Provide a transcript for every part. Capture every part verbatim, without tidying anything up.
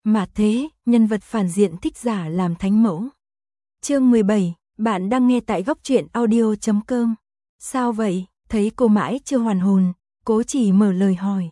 Mà thế, nhân vật phản diện thích giả làm thánh mẫu. Chương mười bảy, bạn đang nghe tại góc truyện audio chấm com. Sao vậy? Thấy cô mãi chưa hoàn hồn, Cố Chỉ mở lời hỏi.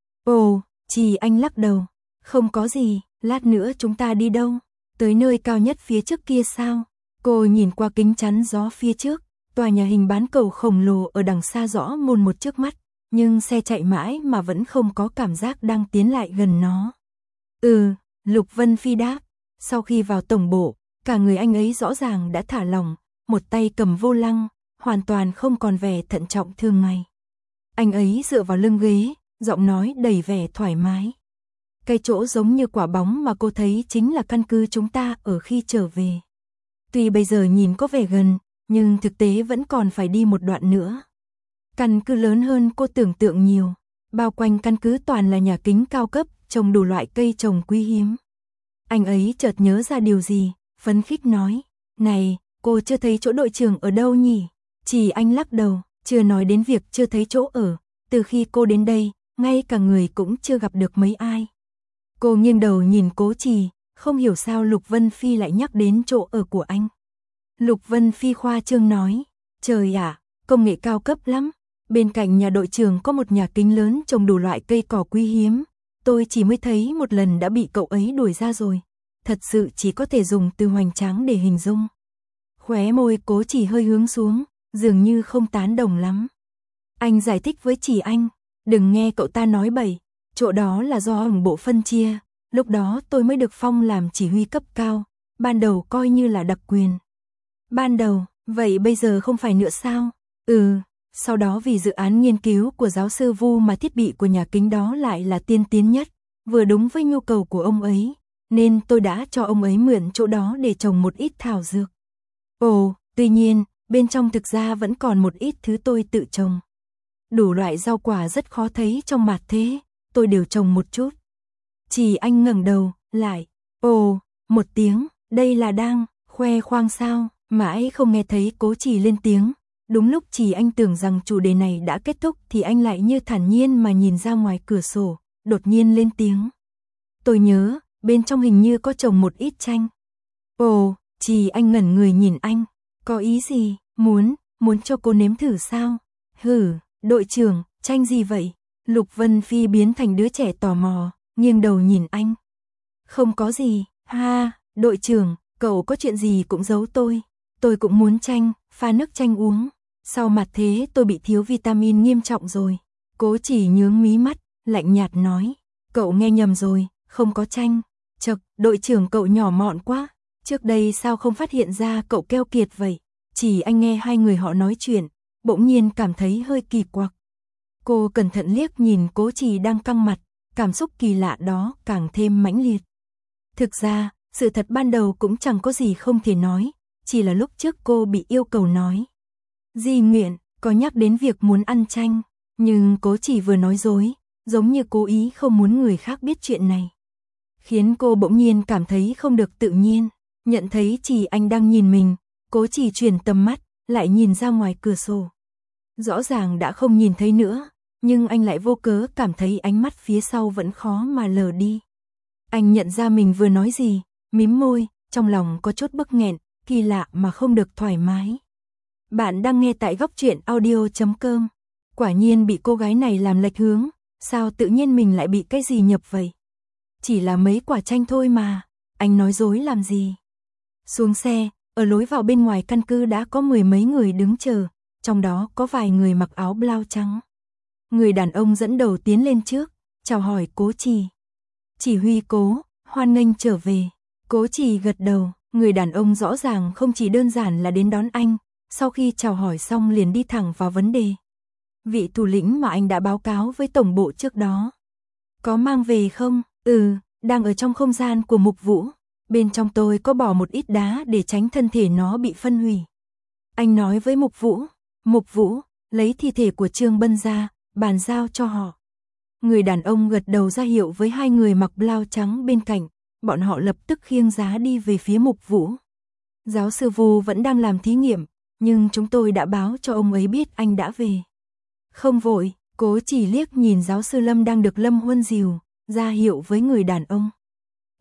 Ồ, Chỉ Anh lắc đầu. Không có gì, lát nữa chúng ta đi đâu? Tới nơi cao nhất phía trước kia sao? Cô nhìn qua kính chắn gió phía trước, tòa nhà hình bán cầu khổng lồ ở đằng xa rõ mồn một trước mắt, nhưng xe chạy mãi mà vẫn không có cảm giác đang tiến lại gần nó. Ừ, Lục Vân Phi đáp. Sau khi vào tổng bộ, cả người anh ấy rõ ràng đã thả lỏng, một tay cầm vô lăng, hoàn toàn không còn vẻ thận trọng thường ngày. Anh ấy dựa vào lưng ghế, giọng nói đầy vẻ thoải mái. Cái chỗ giống như quả bóng mà cô thấy chính là căn cứ chúng ta ở khi trở về. Tuy bây giờ nhìn có vẻ gần, nhưng thực tế vẫn còn phải đi một đoạn nữa. Căn cứ lớn hơn cô tưởng tượng nhiều, bao quanh căn cứ toàn là nhà kính cao cấp, trồng đủ loại cây trồng quý hiếm. Anh ấy chợt nhớ ra điều gì, phấn khích nói, này, cô chưa thấy chỗ đội trưởng ở đâu nhỉ? Chỉ Anh lắc đầu, chưa nói đến việc chưa thấy chỗ ở, từ khi cô đến đây, ngay cả người cũng chưa gặp được mấy ai. Cô nghiêng đầu nhìn Cố Trì, không hiểu sao Lục Vân Phi lại nhắc đến chỗ ở của anh. Lục Vân Phi khoa trương nói, trời ạ, công nghệ cao cấp lắm. Bên cạnh nhà đội trưởng có một nhà kính lớn trồng đủ loại cây cỏ quý hiếm. Tôi chỉ mới thấy một lần đã bị cậu ấy đuổi ra rồi. Thật sự chỉ có thể dùng từ hoành tráng để hình dung. Khóe môi Cố Chỉ hơi hướng xuống, dường như không tán đồng lắm. Anh giải thích với Chỉ Anh, đừng nghe cậu ta nói bậy, chỗ đó là do ẩn bộ phân chia. Lúc đó tôi mới được phong làm chỉ huy cấp cao, ban đầu coi như là đặc quyền. Ban đầu, vậy bây giờ không phải nữa sao? Ừ, sau đó vì dự án nghiên cứu của giáo sư Vu mà thiết bị của nhà kính đó lại là tiên tiến nhất, vừa đúng với nhu cầu của ông ấy, nên tôi đã cho ông ấy mượn chỗ đó để trồng một ít thảo dược. Ồ, tuy nhiên, bên trong thực ra vẫn còn một ít thứ tôi tự trồng. Đủ loại rau quả rất khó thấy trong mặt thế, tôi đều trồng một chút. Chỉ Anh ngẩng đầu, lại, ồ, một tiếng, đây là đang khoe khoang sao, mãi không nghe thấy Cố Chỉ lên tiếng. Đúng lúc Chỉ Anh tưởng rằng chủ đề này đã kết thúc thì anh lại như thản nhiên mà nhìn ra ngoài cửa sổ, đột nhiên lên tiếng. Tôi nhớ, bên trong hình như có trồng một ít chanh. Ồ, Chỉ Anh ngẩn người nhìn anh, có ý gì, muốn, muốn cho cô nếm thử sao? Hử, đội trưởng, chanh gì vậy? Lục Vân Phi biến thành đứa trẻ tò mò, nghiêng đầu nhìn anh. Không có gì, ha, đội trưởng, cậu có chuyện gì cũng giấu tôi. Tôi cũng muốn chanh, pha nước chanh uống. Sau mặt thế tôi bị thiếu vitamin nghiêm trọng rồi. Cố Chỉ nhướng mí mắt, lạnh nhạt nói. Cậu nghe nhầm rồi, không có chanh. Chật, đội trưởng cậu nhỏ mọn quá. Trước đây sao không phát hiện ra cậu keo kiệt vậy? Chỉ Anh nghe hai người họ nói chuyện, bỗng nhiên cảm thấy hơi kỳ quặc. Cô cẩn thận liếc nhìn Cố Chỉ đang căng mặt, cảm xúc kỳ lạ đó càng thêm mãnh liệt. Thực ra, sự thật ban đầu cũng chẳng có gì không thể nói, chỉ là lúc trước cô bị yêu cầu nói. Di nguyện, có nhắc đến việc muốn ăn chanh, nhưng Cố Chỉ vừa nói dối, giống như cố ý không muốn người khác biết chuyện này. Khiến cô bỗng nhiên cảm thấy không được tự nhiên, nhận thấy Chỉ Anh đang nhìn mình, Cố Chỉ chuyển tầm mắt, lại nhìn ra ngoài cửa sổ. Rõ ràng đã không nhìn thấy nữa, nhưng anh lại vô cớ cảm thấy ánh mắt phía sau vẫn khó mà lờ đi. Anh nhận ra mình vừa nói gì, mím môi, trong lòng có chút bức nghẹn, kỳ lạ mà không được thoải mái. Bạn đang nghe tại góc truyện audio chấm com. Quả nhiên bị cô gái này làm lệch hướng, sao tự nhiên mình lại bị cái gì nhập vậy? Chỉ là mấy quả chanh thôi mà, anh nói dối làm gì? Xuống xe, ở lối vào bên ngoài căn cứ đã có mười mấy người đứng chờ, trong đó có vài người mặc áo blau trắng. Người đàn ông dẫn đầu tiến lên trước, chào hỏi Cố Chỉ. Chỉ huy Cố, hoan nghênh trở về. Cố Chỉ gật đầu, người đàn ông rõ ràng không chỉ đơn giản là đến đón anh, sau khi chào hỏi xong liền đi thẳng vào vấn đề. Vị thủ lĩnh mà anh đã báo cáo với tổng bộ trước đó. Có mang về không? Ừ, đang ở trong không gian của Mục Vũ. Bên trong tôi có bỏ một ít đá để tránh thân thể nó bị phân hủy. Anh nói với Mục Vũ. Mục Vũ, lấy thi thể của Trương Bân ra, bàn giao cho họ. Người đàn ông gật đầu ra hiệu với hai người mặc blau trắng bên cạnh, bọn họ lập tức khiêng giá đi về phía Mục Vũ. Giáo sư Vu vẫn đang làm thí nghiệm, nhưng chúng tôi đã báo cho ông ấy biết anh đã về. Không vội, Cố Chỉ liếc nhìn giáo sư Lâm đang được Lâm Huân dìu, ra hiệu với người đàn ông.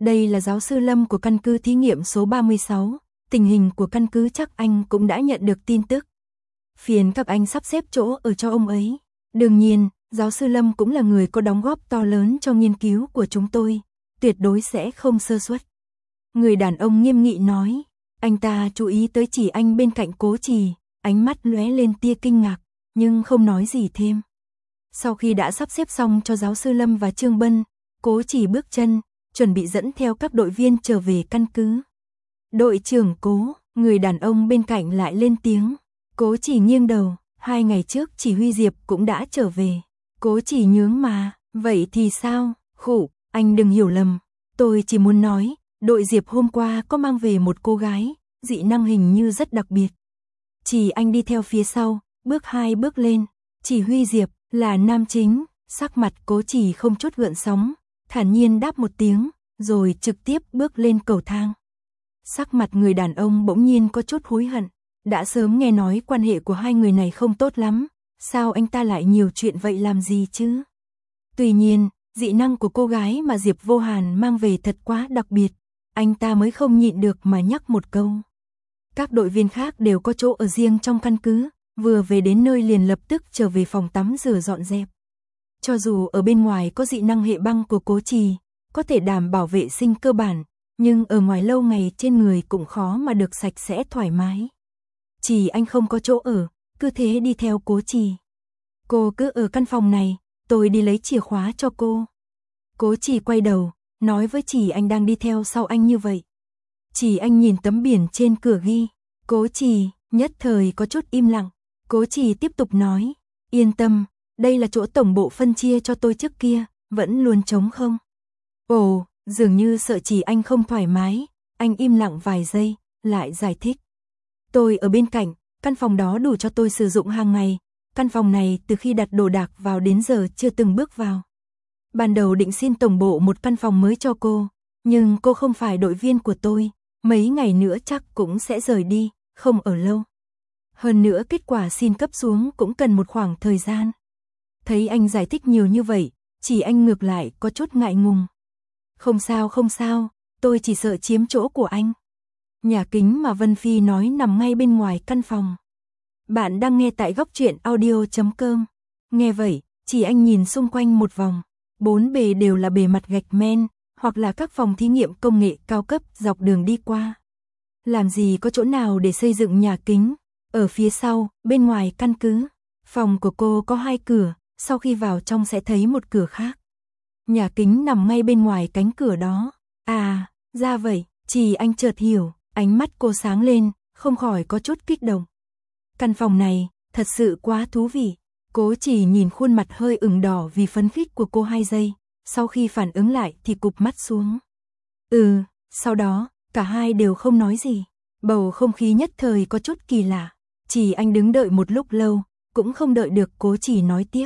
Đây là giáo sư Lâm của căn cứ thí nghiệm số ba mươi sáu, tình hình của căn cứ chắc anh cũng đã nhận được tin tức. Phiền các anh sắp xếp chỗ ở cho ông ấy. Đương nhiên, giáo sư Lâm cũng là người có đóng góp to lớn cho nghiên cứu của chúng tôi, tuyệt đối sẽ không sơ suất. Người đàn ông nghiêm nghị nói, anh ta chú ý tới Chỉ Anh bên cạnh Cố Trì, ánh mắt lóe lên tia kinh ngạc, nhưng không nói gì thêm. Sau khi đã sắp xếp xong cho giáo sư Lâm và Trương Bân, Cố Trì bước chân, chuẩn bị dẫn theo các đội viên trở về căn cứ. Đội trưởng Cố, người đàn ông bên cạnh lại lên tiếng. Cố Trì nghiêng đầu, hai ngày trước chỉ huy Diệp cũng đã trở về. Cố Trì nhướng mà, vậy thì sao? Khụ, anh đừng hiểu lầm. Tôi chỉ muốn nói, đội Diệp hôm qua có mang về một cô gái, dị năng hình như rất đặc biệt. Chỉ Anh đi theo phía sau, bước hai bước lên. Chỉ huy Diệp là nam chính, sắc mặt Cố Trì không chút gợn sóng, thản nhiên đáp một tiếng, rồi trực tiếp bước lên cầu thang. Sắc mặt người đàn ông bỗng nhiên có chút hối hận, đã sớm nghe nói quan hệ của hai người này không tốt lắm, sao anh ta lại nhiều chuyện vậy làm gì chứ? Tuy nhiên, dị năng của cô gái mà Diệp Vô Hàn mang về thật quá đặc biệt, anh ta mới không nhịn được mà nhắc một câu. Các đội viên khác đều có chỗ ở riêng trong căn cứ, vừa về đến nơi liền lập tức trở về phòng tắm rửa dọn dẹp. Cho dù ở bên ngoài có dị năng hệ băng của Cố Trì, có thể đảm bảo vệ sinh cơ bản, nhưng ở ngoài lâu ngày trên người cũng khó mà được sạch sẽ thoải mái. Chỉ Anh không có chỗ ở, cứ thế đi theo Cố Trì. Cô cứ ở căn phòng này, tôi đi lấy chìa khóa cho cô. Cố Trì quay đầu, nói với Chỉ Anh đang đi theo sau anh như vậy. Chỉ Anh nhìn tấm biển trên cửa ghi, Cố Trì, nhất thời có chút im lặng. Cố Trì tiếp tục nói, yên tâm, đây là chỗ tổng bộ phân chia cho tôi trước kia, vẫn luôn trống không. Ồ, dường như sợ Chỉ Anh không thoải mái, anh im lặng vài giây, lại giải thích. Tôi ở bên cạnh, căn phòng đó đủ cho tôi sử dụng hàng ngày, căn phòng này từ khi đặt đồ đạc vào đến giờ chưa từng bước vào. Ban đầu định xin tổng bộ một căn phòng mới cho cô, nhưng cô không phải đội viên của tôi, mấy ngày nữa chắc cũng sẽ rời đi, không ở lâu. Hơn nữa kết quả xin cấp xuống cũng cần một khoảng thời gian. Thấy anh giải thích nhiều như vậy, Chỉ Anh ngược lại có chút ngại ngùng. Không sao không sao, tôi chỉ sợ chiếm chỗ của anh. Nhà kính mà Vân Phi nói nằm ngay bên ngoài căn phòng. Bạn đang nghe tại góc truyện audio chấm com. Nghe vậy, Chỉ Anh nhìn xung quanh một vòng. Bốn bề đều là bề mặt gạch men, hoặc là các phòng thí nghiệm công nghệ cao cấp dọc đường đi qua. Làm gì có chỗ nào để xây dựng nhà kính. Ở phía sau, bên ngoài căn cứ, phòng của cô có hai cửa, sau khi vào trong sẽ thấy một cửa khác. Nhà kính nằm ngay bên ngoài cánh cửa đó. À, ra vậy, Chỉ Anh chợt hiểu, ánh mắt cô sáng lên, không khỏi có chút kích động. Căn phòng này, thật sự quá thú vị. Cố Chỉ nhìn khuôn mặt hơi ửng đỏ vì phấn khích của cô hai giây, sau khi phản ứng lại thì cụp mắt xuống. Ừ, sau đó, cả hai đều không nói gì. Bầu không khí nhất thời có chút kỳ lạ. Chỉ Anh đứng đợi một lúc lâu, cũng không đợi được Cố Chỉ nói tiếp.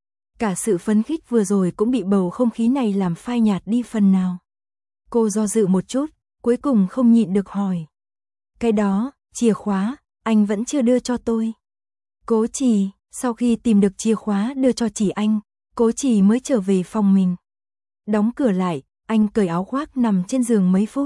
Cả sự phấn khích vừa rồi cũng bị bầu không khí này làm phai nhạt đi phần nào. Cô do dự một chút, cuối cùng không nhịn được hỏi. Cái đó, chìa khóa, anh vẫn chưa đưa cho tôi. Cố Chỉ, sau khi tìm được chìa khóa đưa cho Chỉ Anh, Cố Chỉ mới trở về phòng mình. Đóng cửa lại, anh cởi áo khoác nằm trên giường mấy phút.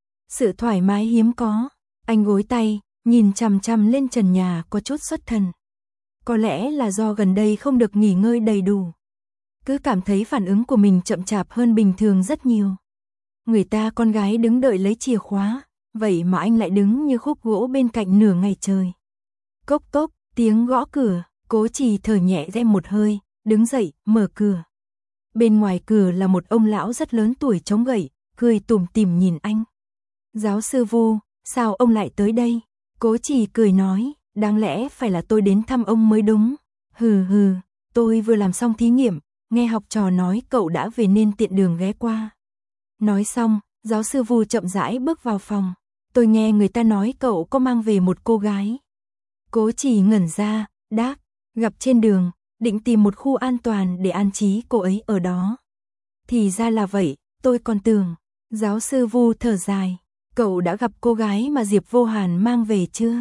Sự thoải mái hiếm có, anh gối tay, nhìn chằm chằm lên trần nhà có chút xuất thần. Có lẽ là do gần đây không được nghỉ ngơi đầy đủ. Cứ cảm thấy phản ứng của mình chậm chạp hơn bình thường rất nhiều. Người ta con gái đứng đợi lấy chìa khóa, vậy mà anh lại đứng như khúc gỗ bên cạnh nửa ngày trời. Cốc cốc, tiếng gõ cửa, Cố Chỉ thở nhẹ ra một hơi, đứng dậy, mở cửa. Bên ngoài cửa là một ông lão rất lớn tuổi chống gậy, cười tủm tỉm nhìn anh. Giáo sư Vu, sao ông lại tới đây? Cố Chỉ cười nói, đáng lẽ phải là tôi đến thăm ông mới đúng. Hừ hừ, tôi vừa làm xong thí nghiệm, nghe học trò nói cậu đã về nên tiện đường ghé qua. Nói xong, giáo sư Vu chậm rãi bước vào phòng. Tôi nghe người ta nói cậu có mang về một cô gái. Cố Chỉ ngẩn ra, đáp, gặp trên đường, định tìm một khu an toàn để an trí cô ấy ở đó. Thì ra là vậy, tôi còn tưởng. Giáo sư Vu thở dài, cậu đã gặp cô gái mà Diệp Vô Hàn mang về chưa?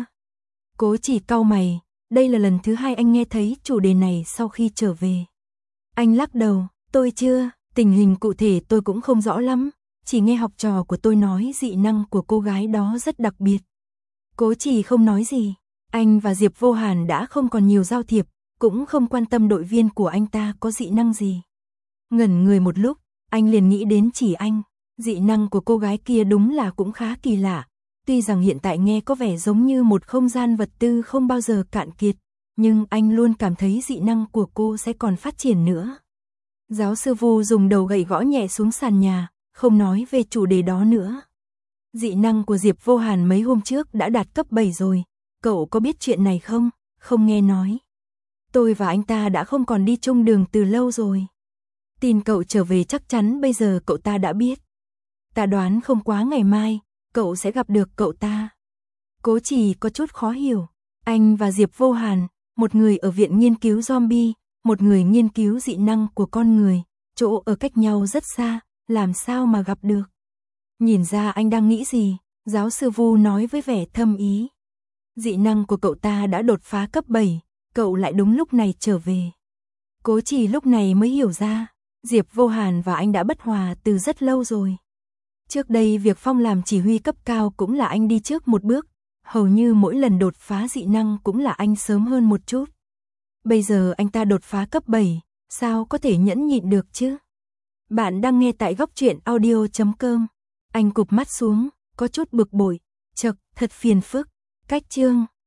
Cố Chỉ cau mày, đây là lần thứ hai anh nghe thấy chủ đề này sau khi trở về. Anh lắc đầu, tôi chưa, tình hình cụ thể tôi cũng không rõ lắm, chỉ nghe học trò của tôi nói dị năng của cô gái đó rất đặc biệt. Cố Trì không nói gì, anh và Diệp Vô Hàn đã không còn nhiều giao thiệp, cũng không quan tâm đội viên của anh ta có dị năng gì. Ngẩn người một lúc, anh liền nghĩ đến Chỉ Anh, dị năng của cô gái kia đúng là cũng khá kỳ lạ. Tuy rằng hiện tại nghe có vẻ giống như một không gian vật tư không bao giờ cạn kiệt, nhưng anh luôn cảm thấy dị năng của cô sẽ còn phát triển nữa. Giáo sư Vu dùng đầu gậy gõ nhẹ xuống sàn nhà, không nói về chủ đề đó nữa. Dị năng của Diệp Vô Hàn mấy hôm trước đã đạt cấp bảy rồi, cậu có biết chuyện này không? Không nghe nói. Tôi và anh ta đã không còn đi chung đường từ lâu rồi. Tin cậu trở về chắc chắn bây giờ cậu ta đã biết. Ta đoán không quá ngày mai, cậu sẽ gặp được cậu ta. Cố Trì có chút khó hiểu. Anh và Diệp Vô Hàn, một người ở viện nghiên cứu zombie, một người nghiên cứu dị năng của con người, chỗ ở cách nhau rất xa, làm sao mà gặp được. Nhìn ra anh đang nghĩ gì, giáo sư Vu nói với vẻ thâm ý. Dị năng của cậu ta đã đột phá cấp bảy, cậu lại đúng lúc này trở về. Cố Trì lúc này mới hiểu ra, Diệp Vô Hàn và anh đã bất hòa từ rất lâu rồi. Trước đây việc Phong làm chỉ huy cấp cao cũng là anh đi trước một bước, hầu như mỗi lần đột phá dị năng cũng là anh sớm hơn một chút. Bây giờ anh ta đột phá cấp bảy, sao có thể nhẫn nhịn được chứ? Bạn đang nghe tại góc truyện audio chấm com. Anh cụp mắt xuống, có chút bực bội, chậc, thật phiền phức. Cách chương